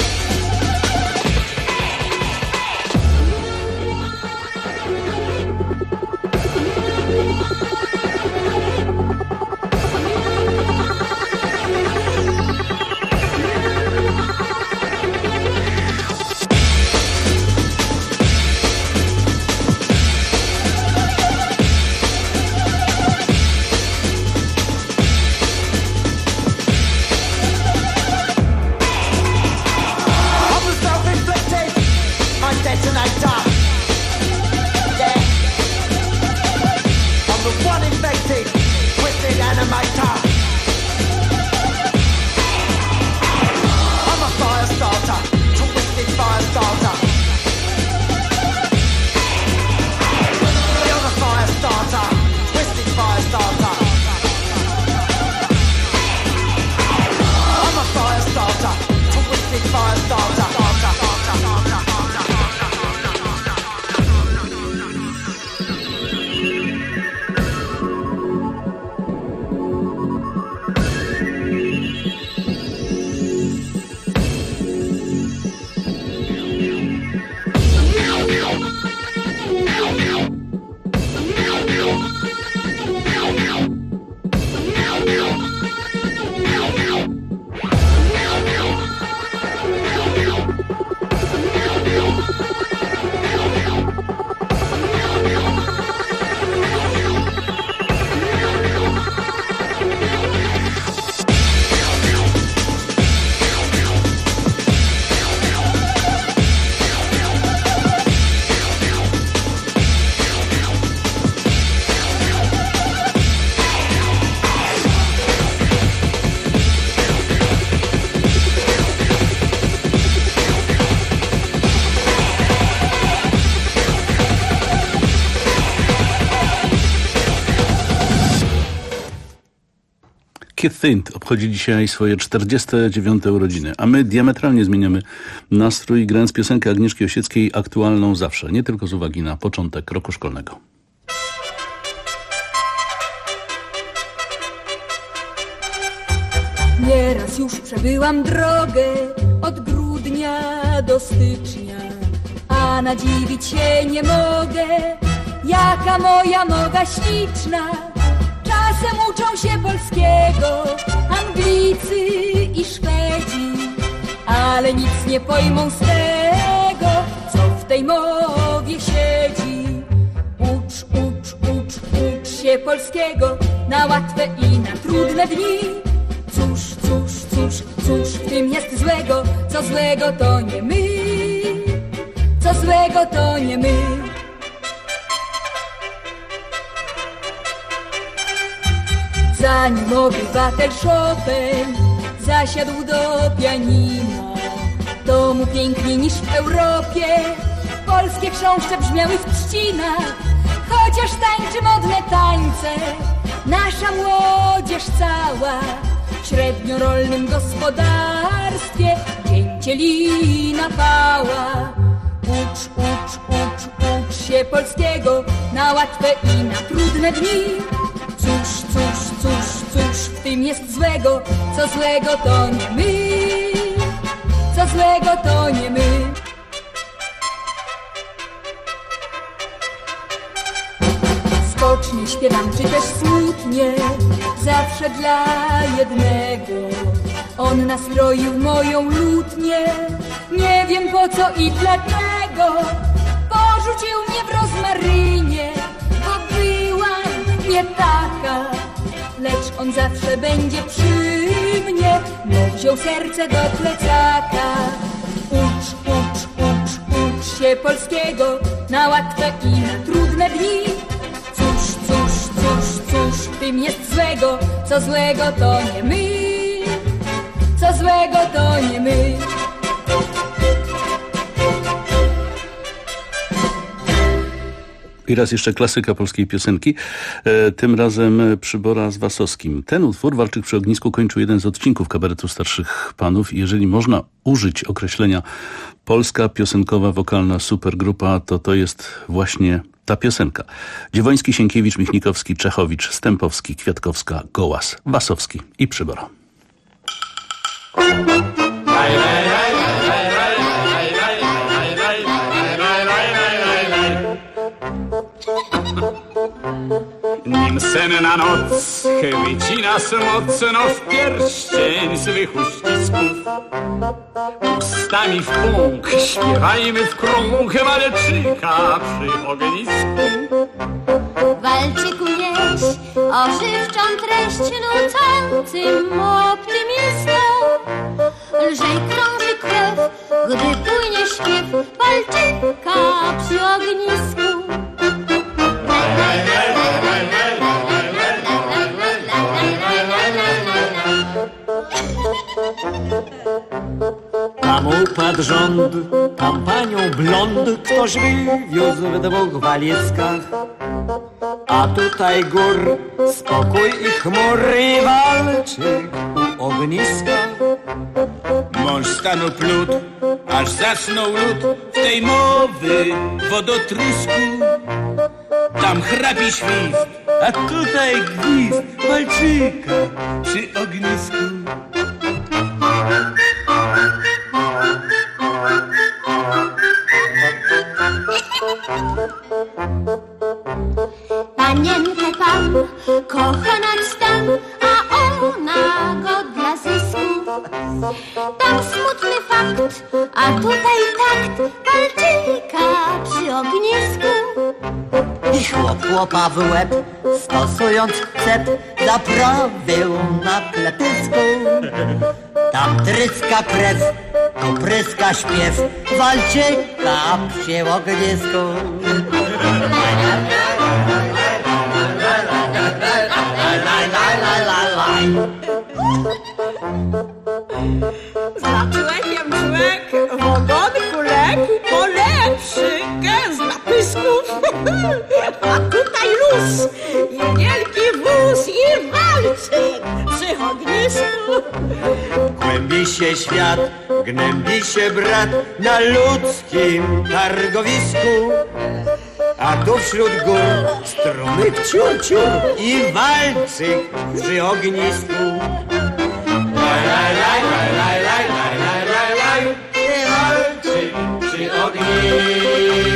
Keith Flint obchodzi dzisiaj swoje 49. urodziny, a my diametralnie zmieniamy nastrój, grając piosenkę Agnieszki Osieckiej, aktualną zawsze, nie tylko z uwagi na początek roku szkolnego. Nieraz już przebyłam drogę od grudnia do stycznia, a nadziwić się nie mogę, jaka moja noga śliczna. Czasem uczą się polskiego Anglicy i Szwedzi, ale nic nie pojmą z tego, co w tej mowie siedzi. Ucz się polskiego na łatwe i na trudne dni. Cóż w tym jest złego, co złego to nie my, co złego to nie my. Zanim obywatel Chopin zasiadł do pianina, to mu piękniej niż w Europie polskie chrząszcze brzmiały w trzcinach. Chociaż tańczy modne tańce nasza młodzież cała, w średniorolnym gospodarstwie dzięcielina pała. Ucz się polskiego na łatwe i na trudne dni. Cóż w tym jest złego, co złego to nie my, co złego to nie my. Skocznie śpiewam, czy też smutnie, zawsze dla jednego. On nastroił moją lutnię, nie wiem po co i dlaczego. Porzucił mnie w rozmarynie, bo byłam nie taka on zawsze będzie przy mnie, bo wziął serce do plecaka. Ucz się polskiego na łatwe i na trudne dni. Cóż w tym jest złego, co złego to nie my, co złego to nie my. I raz jeszcze klasyka polskiej piosenki, tym razem Przybora z Wasowskim. Ten utwór Walczyk przy ognisku kończył jeden z odcinków kabaretu Starszych Panów. Jeżeli można użyć określenia polska piosenkowa wokalna supergrupa, to jest właśnie ta piosenka. Dziewoński, Sienkiewicz, Michnikowski, Czechowicz, Stępowski, Kwiatkowska, Gołas, Wasowski i Przybora. Nim senna noc chwyci nas mocno w pierścień swych uścisków, ustami w punkt śpiewajmy w krąg walczyka przy ognisku. Walczyku wieś, ożywczą treść nucącym optymistą. Lżej krąży krew, gdy płynie śpiew walczyka przy ognisku. Tam upadł rząd, tam panią blond ktoś wywiózł w dwóch walizkach. A tutaj gór, spokój i chmury, walczyk u ogniska. Mąż stanął plód, aż zasnął lud w tej mowy wodotrysku. Tam chrapi świst, a tutaj gwizd walczyka przy ognisku. Panienkę pan kocha nad stan, a ona go dla zysku. Tam smutny fakt, a tutaj takt walczyka przy ognisku. I chłop chłopa w łeb, stosując cep, zaprawił na pletysku. Tam tryska krew, tu pryska śpiew walczyka przy ognisku. Za człekiem człek, w ogonku lek, polepszy gęz napisków. A tutaj luz i wielki wóz i walczyk przy ognisku. Głębi się świat, gnębi się brat na ludzkim targowisku. A tu wśród gór strumyk ciur, ciur i walczyk przy ognisku. Laj, laj, laj, laj, laj, laj, laj, laj, laj, i walczyk przy ognisku.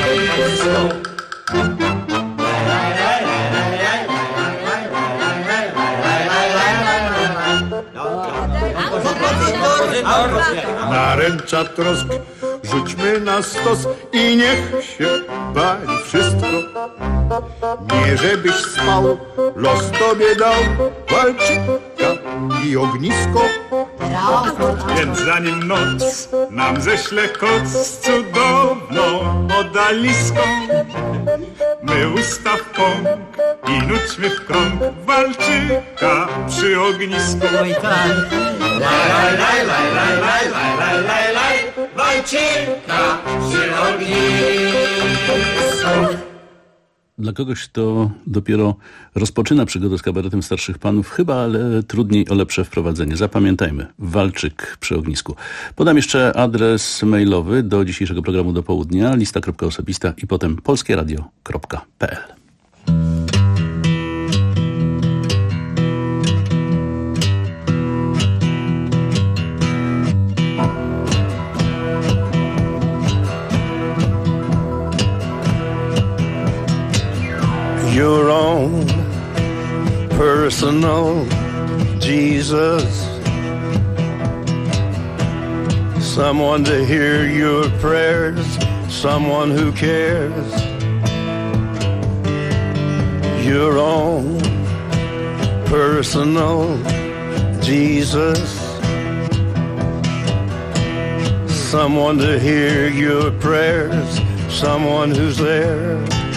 Naręcza trosk, rzućmy na stos i niech się pali wszystko. Nie żebyś spał, los tobie dał walczyka i ognisko. Więc zanim noc nam ześle koc cudowną odaliską, my ustaw pąk i nućmy w krąg walczyka przy ognisku. Laj, laj, laj, laj, laj, laj, laj, laj, laj, walczyka przy ognisku. Dla kogoś, kto dopiero rozpoczyna przygodę z kabaretem Starszych Panów, chyba, ale trudniej o lepsze wprowadzenie. Zapamiętajmy, Walczyk przy ognisku. Podam jeszcze adres mailowy do dzisiejszego programu do południa, lista.osobista i potem polskieradio.pl. Your own personal Jesus, someone to hear your prayers, someone who cares. Your own personal Jesus. Someone to hear your prayers, someone who's there.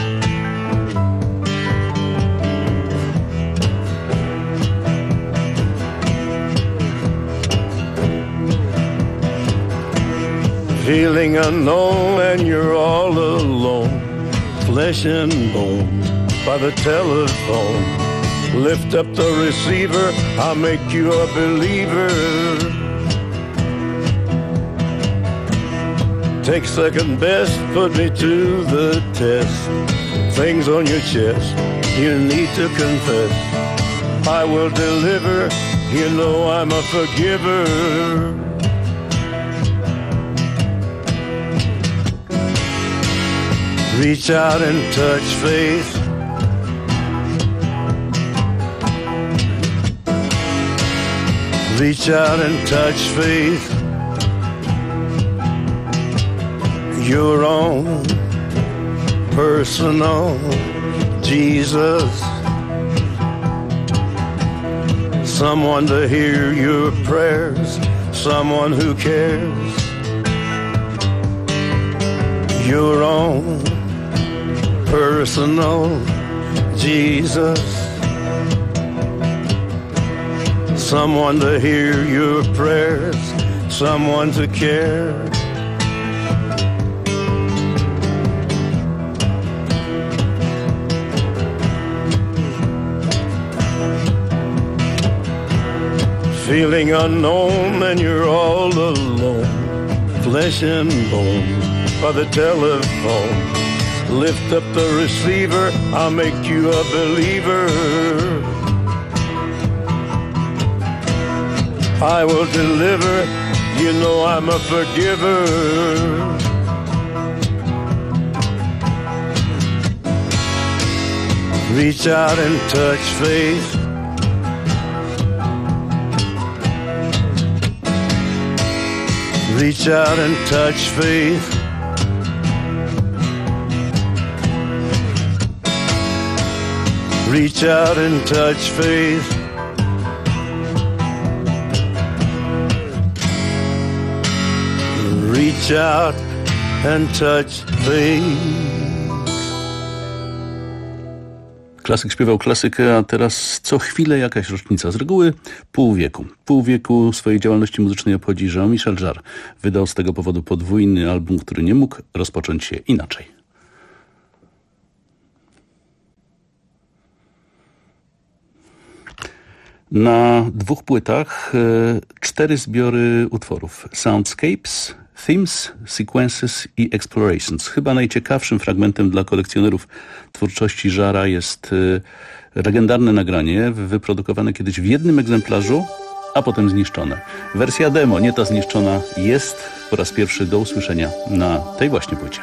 Feeling unknown and you're all alone, flesh and bone by the telephone. Lift up the receiver, I'll make you a believer. Take second best, put me to the test. Things on your chest, you need to confess. I will deliver, you know I'm a forgiver. Reach out and touch faith. Reach out and touch faith. Your own personal Jesus. Someone to hear your prayers, someone who cares. Your own personal Jesus. Someone to hear your prayers, someone to care. Feeling unknown and you're all alone, flesh and bone by the telephone. Lift up the receiver, I'll make you a believer. I will deliver, you know I'm a forgiver. Reach out and touch faith. Reach out and touch faith. Reach out and touch faith. Reach out and touch faith. Klasyk śpiewał klasykę, a teraz co chwilę jakaś rocznica. Z reguły pół wieku. Pół wieku swojej działalności muzycznej obchodzi Jean-Michel Jarre. Wydał z tego powodu podwójny album, który nie mógł rozpocząć się inaczej. Na 2 płytach 4 zbiory utworów. Soundscapes, Themes, Sequences i Explorations. Chyba najciekawszym fragmentem dla kolekcjonerów twórczości Jarre'a jest legendarne nagranie, wyprodukowane kiedyś w jednym egzemplarzu, a potem zniszczone. Wersja demo, nie ta zniszczona, jest po raz pierwszy do usłyszenia na tej właśnie płycie.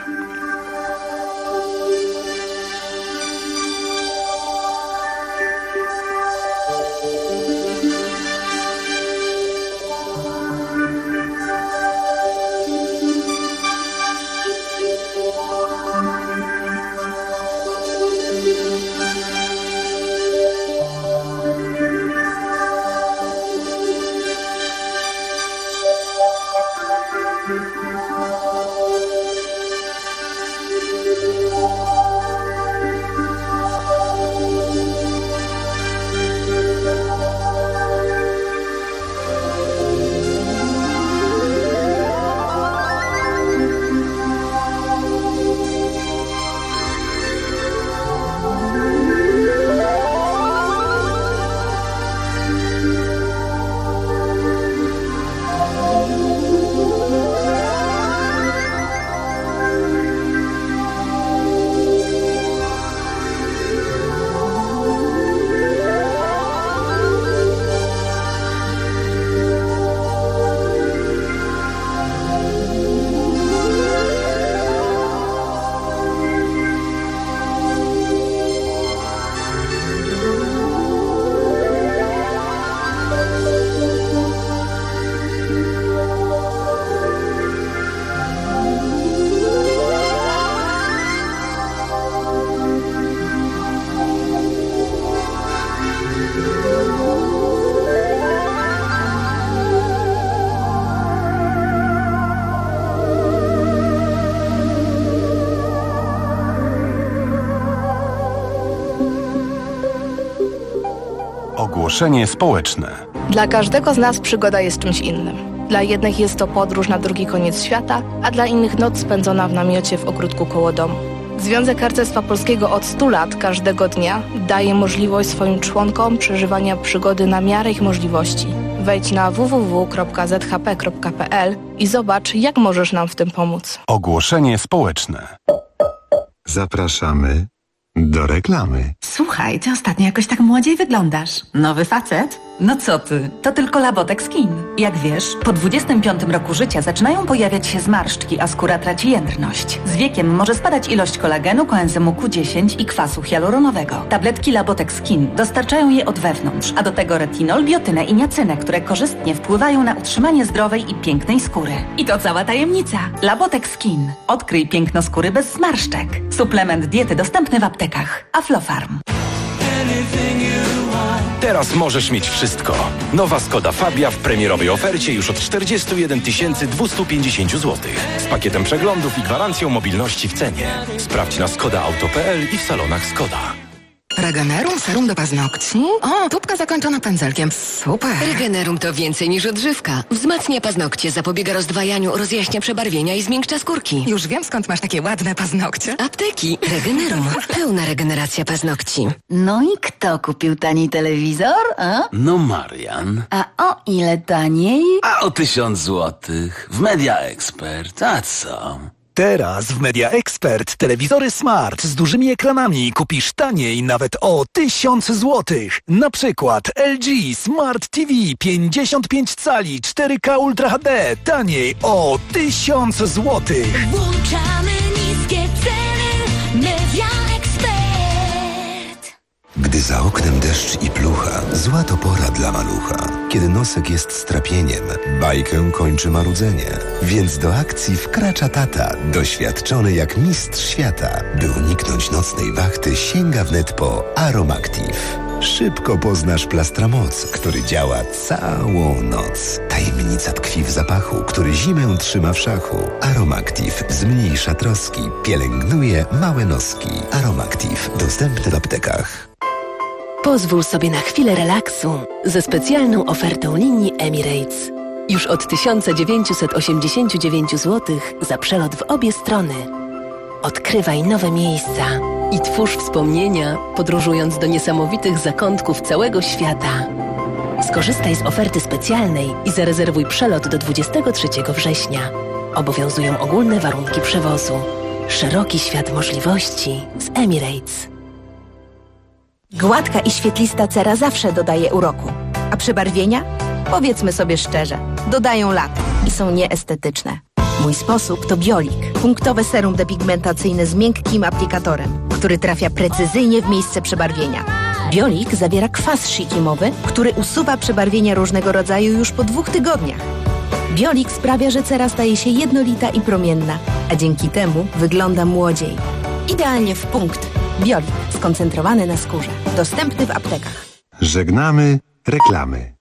Ogłoszenie społeczne. Dla każdego z nas przygoda jest czymś innym. Dla jednych jest to podróż na drugi koniec świata, a dla innych noc spędzona w namiocie w ogródku koło domu. Związek Harcerstwa Polskiego od 100 lat każdego dnia daje możliwość swoim członkom przeżywania przygody na miarę ich możliwości. Wejdź na www.zhp.pl i zobacz, jak możesz nam w tym pomóc. Ogłoszenie społeczne. Zapraszamy do reklamy. Słuchaj, ty ostatnio jakoś tak młodziej wyglądasz. Nowy facet? No co ty, to tylko Labotex Skin. Jak wiesz, po 25 roku życia zaczynają pojawiać się zmarszczki, a skóra traci jędrność. Z wiekiem może spadać ilość kolagenu, koenzymu Q10 i kwasu hialuronowego. Tabletki Labotex Skin dostarczają je od wewnątrz, a do tego retinol, biotynę i niacynę, które korzystnie wpływają na utrzymanie zdrowej i pięknej skóry. I to cała tajemnica. Labotex Skin. Odkryj piękno skóry bez zmarszczek. Suplement diety dostępny w aptekach. Aflofarm. Teraz możesz mieć wszystko. Nowa Skoda Fabia w premierowej ofercie już od 41 250 zł. Z pakietem przeglądów i gwarancją mobilności w cenie. Sprawdź na skodaauto.pl i w salonach Skoda. Regenerum serum do paznokci? O, tubka zakończona pędzelkiem. Super. Regenerum to więcej niż odżywka. Wzmacnia paznokcie, zapobiega rozdwajaniu, rozjaśnia przebarwienia i zmiękcza skórki. Już wiem, skąd masz takie ładne paznokcie. Apteki. Regenerum. Pełna regeneracja paznokci. No i kto kupił tani telewizor? A? No Marian. A o ile taniej? A o 1000 złotych. W Media Expert. A co? Teraz w Media Expert telewizory smart z dużymi ekranami kupisz taniej nawet o 1000 złotych. Na przykład LG Smart TV 55 cali 4K Ultra HD taniej o 1000 złotych. Włączamy niskie ceny. Media Expert. Gdy za oknem deszcz i plucha, zła to pora dla malucha. Kiedy nosek jest strapieniem, bajkę kończy marudzenie. Więc do akcji wkracza tata, doświadczony jak mistrz świata. By uniknąć nocnej wachty, sięga wnet po Aromactive. Szybko poznasz Plastramoc, który działa całą noc. Tajemnica tkwi w zapachu, który zimę trzyma w szachu. Aromactive zmniejsza troski, pielęgnuje małe noski. Aromactive dostępny w aptekach. Pozwól sobie na chwilę relaksu ze specjalną ofertą linii Emirates. Już od 1989 zł za przelot w obie strony. Odkrywaj nowe miejsca i twórz wspomnienia, podróżując do niesamowitych zakątków całego świata. Skorzystaj z oferty specjalnej i zarezerwuj przelot do 23 września. Obowiązują ogólne warunki przewozu. Szeroki świat możliwości z Emirates. Gładka i świetlista cera zawsze dodaje uroku. A przebarwienia? Powiedzmy sobie szczerze, dodają lat i są nieestetyczne. Mój sposób to Biolik. Punktowe serum depigmentacyjne z miękkim aplikatorem, który trafia precyzyjnie w miejsce przebarwienia. Biolik zawiera kwas sikimowy, który usuwa przebarwienia różnego rodzaju już po 2 tygodniach. Biolik sprawia, że cera staje się jednolita i promienna, a dzięki temu wygląda młodziej. Idealnie w punkt. Biolik skoncentrowany na skórze. Dostępny w aptekach. Żegnamy reklamy.